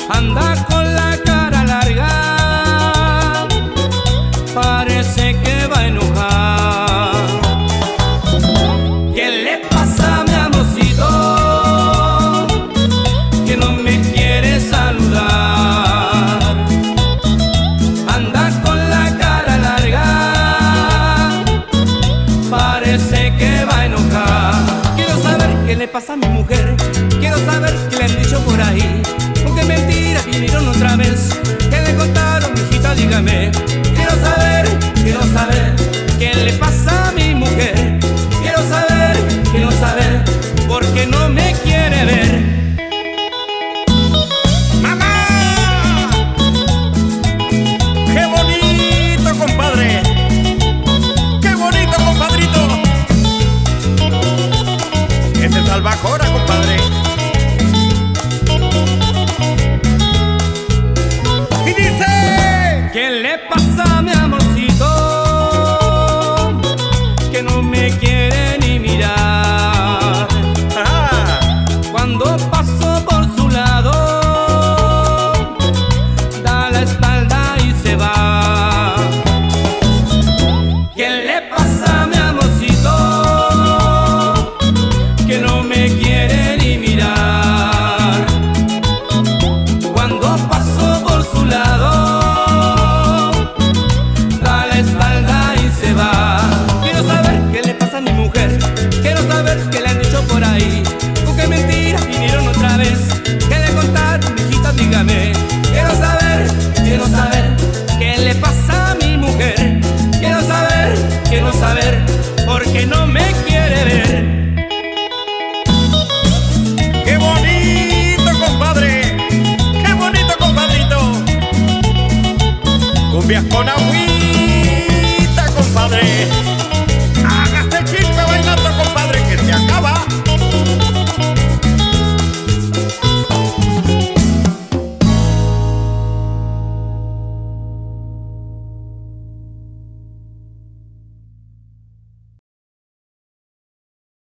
anda con la cara larga, parece que va a enojar. ¿Qué le pasa a mi amorcito que no me quiere saludar? Anda con la cara larga, parece que va a enojar. Quiero saber qué le pasa a mi mujer, quiero saber qué le han dicho por ahí. ¿Con qué mentiras vinieron otra vez? ¿Qué le contaron, mijita? Dígame. Quiero saber qué le pasa a mi mujer. Quiero saber, porque no me quiere ver. ¡Mamá! ¡Qué bonito, compadre! ¡Qué bonito, compadrito! Es el Albacora, compadre. Y dice: ¿qué le pasa a mi amorcito que no me quiere ni mirar? Cuando paso por su lado, da la espalda y se va. ¿Qué le pasa a mi amorcito que no me quiere ni mirar? Cuando paso por su lado, da la espalda y se va. Quiero saber qué le pasa a mi mujer, quiero saber qué le han dicho por ahí. ¿Con qué mentiras vinieron otra vez? ¿Qué le contaron, mijita? Dígame. Quiero saber qué le pasa a mi mujer. Quiero saber, porque no me quiere ver. ¡qué bonito, compadre! ¡Qué bonito, compadrito! Cumbias con agua.